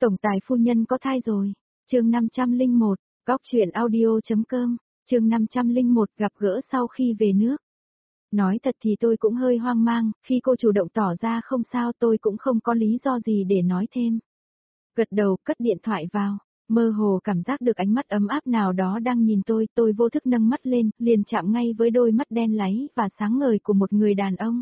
Tổng tài phu nhân có thai rồi. Chương 501, Góc truyện audio.com, chương 501 gặp gỡ sau khi về nước. Nói thật thì tôi cũng hơi hoang mang, khi cô chủ động tỏ ra không sao tôi cũng không có lý do gì để nói thêm. Gật đầu cất điện thoại vào, mơ hồ cảm giác được ánh mắt ấm áp nào đó đang nhìn tôi vô thức nâng mắt lên, liền chạm ngay với đôi mắt đen láy và sáng ngời của một người đàn ông.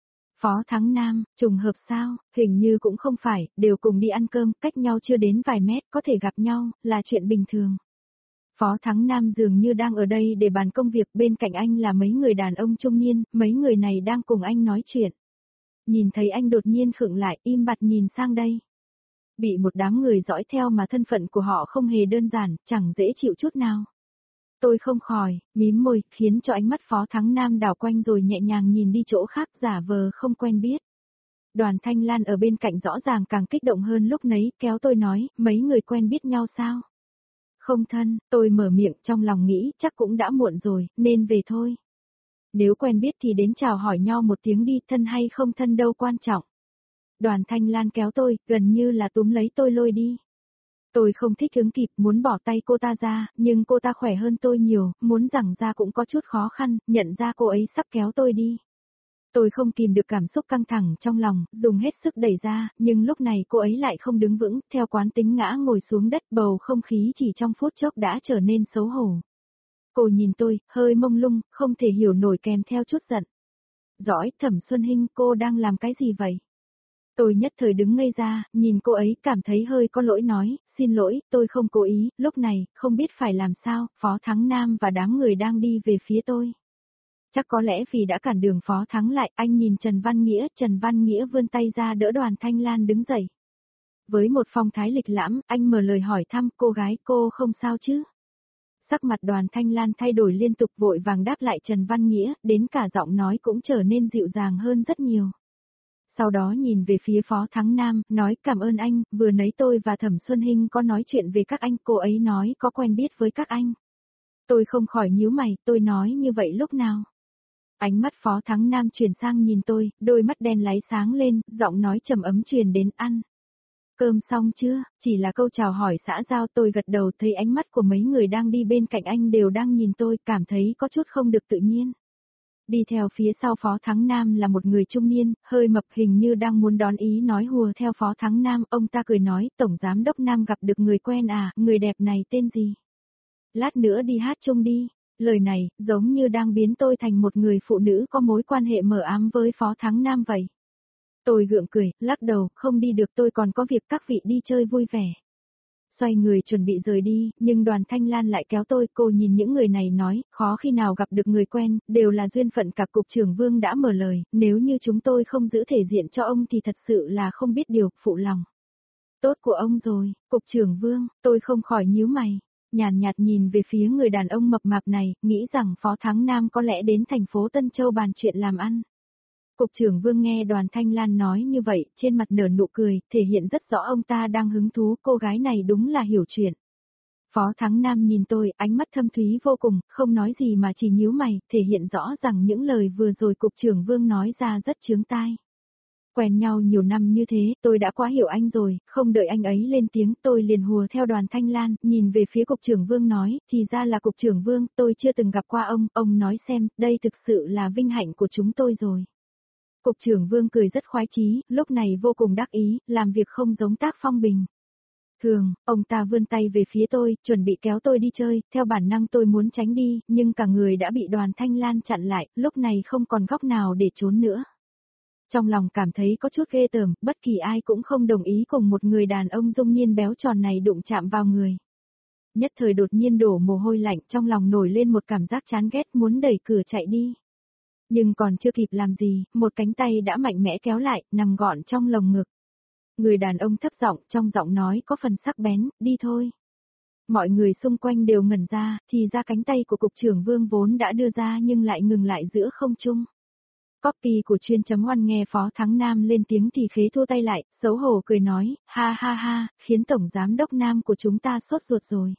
Phó Thắng Nam, trùng hợp sao, hình như cũng không phải, đều cùng đi ăn cơm, cách nhau chưa đến vài mét, có thể gặp nhau, là chuyện bình thường. Phó Thắng Nam dường như đang ở đây để bàn công việc, bên cạnh anh là mấy người đàn ông trung niên, mấy người này đang cùng anh nói chuyện. Nhìn thấy anh đột nhiên khựng lại, im bặt nhìn sang đây. Bị một đám người dõi theo mà thân phận của họ không hề đơn giản, chẳng dễ chịu chút nào. Tôi không khỏi, mím môi, khiến cho ánh mắt Phó Thắng Nam đảo quanh rồi nhẹ nhàng nhìn đi chỗ khác, giả vờ không quen biết. Đoàn Thanh Lan ở bên cạnh rõ ràng càng kích động hơn lúc nấy, kéo tôi nói, mấy người quen biết nhau sao? Không thân, tôi mở miệng trong lòng nghĩ, chắc cũng đã muộn rồi, nên về thôi. Nếu quen biết thì đến chào hỏi nhau một tiếng đi, thân hay không thân đâu quan trọng. Đoàn Thanh Lan kéo tôi, gần như là túm lấy tôi lôi đi. Tôi không thích ứng kịp, muốn bỏ tay cô ta ra, nhưng cô ta khỏe hơn tôi nhiều, muốn giằng ra cũng có chút khó khăn, nhận ra cô ấy sắp kéo tôi đi. Tôi không kìm được cảm xúc căng thẳng trong lòng, dùng hết sức đẩy ra, nhưng lúc này cô ấy lại không đứng vững, theo quán tính ngã ngồi xuống đất, bầu không khí chỉ trong phút chốc đã trở nên xấu hổ. Cô nhìn tôi, hơi mông lung, không thể hiểu nổi kèm theo chút giận. Dõi, Thẩm Xuân Hinh, cô đang làm cái gì vậy? Tôi nhất thời đứng ngây ra, nhìn cô ấy cảm thấy hơi có lỗi nói, xin lỗi, tôi không cố ý, lúc này, không biết phải làm sao, Phó Thắng Nam và đám người đang đi về phía tôi. Chắc có lẽ vì đã cản đường Phó Thắng lại, anh nhìn Trần Văn Nghĩa vươn tay ra đỡ Đoàn Thanh Lan đứng dậy. Với một phong thái lịch lãm, anh mở lời hỏi thăm, cô gái, cô không sao chứ? Sắc mặt Đoàn Thanh Lan thay đổi liên tục, vội vàng đáp lại Trần Văn Nghĩa, đến cả giọng nói cũng trở nên dịu dàng hơn rất nhiều. Sau đó nhìn về phía Phó Thắng Nam, nói cảm ơn anh, vừa nãy tôi và Thẩm Xuân Hinh có nói chuyện về các anh, cô ấy nói có quen biết với các anh. Tôi không khỏi nhíu mày, tôi nói như vậy lúc nào? Ánh mắt Phó Thắng Nam chuyển sang nhìn tôi, đôi mắt đen láy sáng lên, giọng nói trầm ấm truyền đến ăn. Cơm xong chưa? Chỉ là câu chào hỏi xã giao, tôi gật đầu, thấy ánh mắt của mấy người đang đi bên cạnh anh đều đang nhìn tôi, cảm thấy có chút không được tự nhiên. Đi theo phía sau Phó Thắng Nam là một người trung niên, hơi mập, hình như đang muốn đón ý nói hùa theo Phó Thắng Nam, ông ta cười nói, Tổng Giám Đốc Nam gặp được người quen à, người đẹp này tên gì? Lát nữa đi hát chung đi. Lời này, giống như đang biến tôi thành một người phụ nữ có mối quan hệ mờ ám với Phó Thắng Nam vậy. Tôi gượng cười, lắc đầu, không đi được, tôi còn có việc, các vị đi chơi vui vẻ. Xoay người chuẩn bị rời đi, nhưng Đoàn Thanh Lan lại kéo tôi, cô nhìn những người này nói, khó khi nào gặp được người quen, đều là duyên phận, cả Cục trưởng Vương đã mở lời, nếu như chúng tôi không giữ thể diện cho ông thì thật sự là không biết điều, phụ lòng. Tốt của ông rồi, Cục trưởng Vương, tôi không khỏi nhíu mày. Nhàn nhạt nhìn về phía người đàn ông mập mạp này, nghĩ rằng Phó Thắng Nam có lẽ đến thành phố Tân Châu bàn chuyện làm ăn. Cục trưởng Vương nghe Đoàn Thanh Lan nói như vậy, trên mặt nở nụ cười, thể hiện rất rõ ông ta đang hứng thú, cô gái này đúng là hiểu chuyện. Phó Thắng Nam nhìn tôi, ánh mắt thâm thúy vô cùng, không nói gì mà chỉ nhíu mày, thể hiện rõ rằng những lời vừa rồi Cục trưởng Vương nói ra rất chướng tai. Quen nhau nhiều năm như thế, tôi đã quá hiểu anh rồi, không đợi anh ấy lên tiếng, tôi liền hùa theo Đoàn Thanh Lan, nhìn về phía Cục trưởng Vương nói, thì ra là Cục trưởng Vương, tôi chưa từng gặp qua ông nói xem, đây thực sự là vinh hạnh của chúng tôi rồi. Cục trưởng Vương cười rất khoái chí, lúc này vô cùng đắc ý, làm việc không giống tác phong bình. Thường, ông ta vươn tay về phía tôi, chuẩn bị kéo tôi đi chơi, theo bản năng tôi muốn tránh đi, nhưng cả người đã bị Đoàn Thanh Lan chặn lại, lúc này không còn góc nào để trốn nữa. Trong lòng cảm thấy có chút ghê tởm, bất kỳ ai cũng không đồng ý cùng một người đàn ông dung niên béo tròn này đụng chạm vào người. Nhất thời đột nhiên đổ mồ hôi lạnh, trong lòng nổi lên một cảm giác chán ghét, muốn đẩy cửa chạy đi. Nhưng còn chưa kịp làm gì, một cánh tay đã mạnh mẽ kéo lại, nằm gọn trong lồng ngực. Người đàn ông thấp giọng, trong giọng nói có phần sắc bén, đi thôi. Mọi người xung quanh đều ngẩn ra, thì ra cánh tay của Cục trưởng Vương vốn đã đưa ra nhưng lại ngừng lại giữa không trung. Copy của chuyên.oan nghe Phó Thắng Nam lên tiếng thì khế thua tay lại, xấu hổ cười nói, ha ha ha, khiến Tổng Giám Đốc Nam của chúng ta sốt ruột rồi.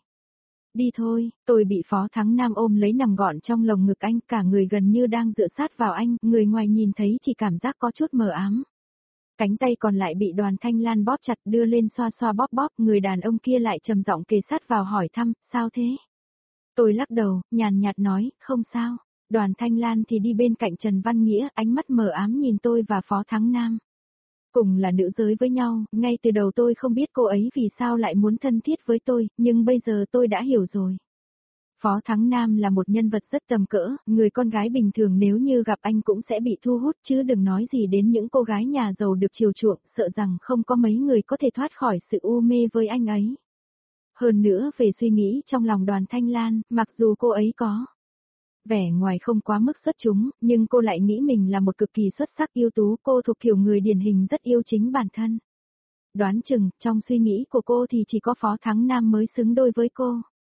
Đi thôi, tôi bị Phó Thắng Nam ôm lấy nằm gọn trong lồng ngực anh, cả người gần như đang dựa sát vào anh, người ngoài nhìn thấy chỉ cảm giác có chút mờ ám. Cánh tay còn lại bị Đoàn Thanh Lan bóp chặt đưa lên xoa xoa bóp bóp, người đàn ông kia lại trầm giọng kề sát vào hỏi thăm, sao thế? Tôi lắc đầu, nhàn nhạt nói, không sao. Đoàn Thanh Lan thì đi bên cạnh Trần Văn Nghĩa, ánh mắt mờ ám nhìn tôi và Phó Thắng Nam. Cùng là nữ giới với nhau, ngay từ đầu tôi không biết cô ấy vì sao lại muốn thân thiết với tôi, nhưng bây giờ tôi đã hiểu rồi. Phó Thắng Nam là một nhân vật rất tầm cỡ, người con gái bình thường nếu như gặp anh cũng sẽ bị thu hút chứ đừng nói gì đến những cô gái nhà giàu được chiều chuộng, sợ rằng không có mấy người có thể thoát khỏi sự u mê với anh ấy. Hơn nữa về suy nghĩ trong lòng Đoàn Thanh Lan, mặc dù cô ấy có vẻ ngoài không quá mức xuất chúng, nhưng cô lại nghĩ mình là một cực kỳ xuất sắc ưu tú, cô thuộc kiểu người điển hình rất yêu chính bản thân. Đoán chừng, trong suy nghĩ của cô thì chỉ có Phó Thắng Nam mới xứng đôi với cô.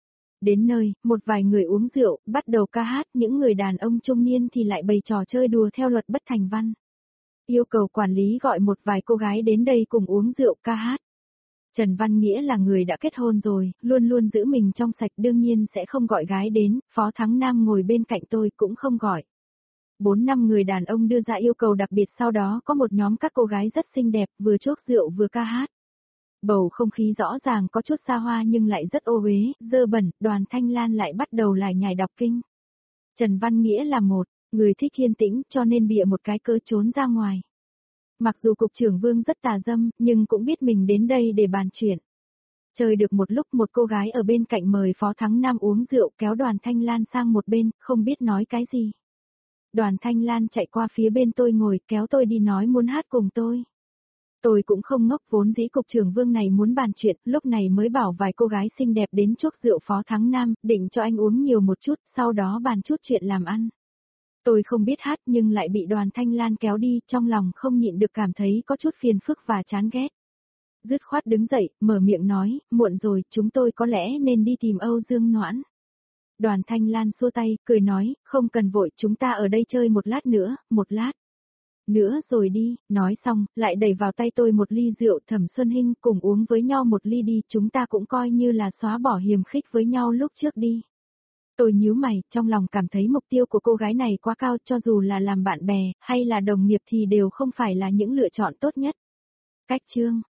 Đến nơi, một vài người uống rượu, bắt đầu ca hát, những người đàn ông trung niên thì lại bày trò chơi đùa theo luật bất thành văn. Yêu cầu quản lý gọi một vài cô gái đến đây cùng uống rượu ca hát. Trần Văn Nghĩa là người đã kết hôn rồi, luôn luôn giữ mình trong sạch đương nhiên sẽ không gọi gái đến, Phó Thắng Nam ngồi bên cạnh tôi cũng không gọi. 4-5 người đàn ông đưa ra yêu cầu đặc biệt, sau đó có một nhóm các cô gái rất xinh đẹp vừa chốc rượu vừa ca hát. Bầu không khí rõ ràng có chút xa hoa nhưng lại rất ô uế, dơ bẩn, Đoàn Thanh Lan lại bắt đầu lải nhải đọc kinh. Trần Văn Nghĩa là một người thích yên tĩnh cho nên bịa một cái cớ trốn ra ngoài. Mặc dù cục trưởng Vương rất tà dâm, nhưng cũng biết mình đến đây để bàn chuyện. Chơi được một lúc một cô gái ở bên cạnh mời Phó Thắng Nam uống rượu kéo Đoàn Thanh Lan sang một bên, không biết nói cái gì. Đoàn Thanh Lan chạy qua phía bên tôi ngồi kéo tôi đi nói muốn hát cùng tôi. Tôi cũng không ngốc, vốn dĩ cục trưởng Vương này muốn bàn chuyện, lúc này mới bảo vài cô gái xinh đẹp đến chuốc rượu Phó Thắng Nam, định cho anh uống nhiều một chút, sau đó bàn chút chuyện làm ăn. Tôi không biết hát nhưng lại bị Đoàn Thanh Lan kéo đi, trong lòng không nhịn được cảm thấy có chút phiền phức và chán ghét. Dứt khoát đứng dậy, mở miệng nói, muộn rồi, chúng tôi có lẽ nên đi tìm Âu Dương Noãn. Đoàn Thanh Lan xua tay, cười nói, không cần vội, chúng ta ở đây chơi một lát nữa, một lát nữa rồi đi, nói xong, lại đẩy vào tay tôi một ly rượu. Thẩm Xuân Hinh, cùng uống với nhau một ly đi, chúng ta cũng coi như là xóa bỏ hiềm khích với nhau lúc trước đi. Tôi nhíu mày, trong lòng cảm thấy mục tiêu của cô gái này quá cao, cho dù là làm bạn bè, hay là đồng nghiệp thì đều không phải là những lựa chọn tốt nhất. Cách chương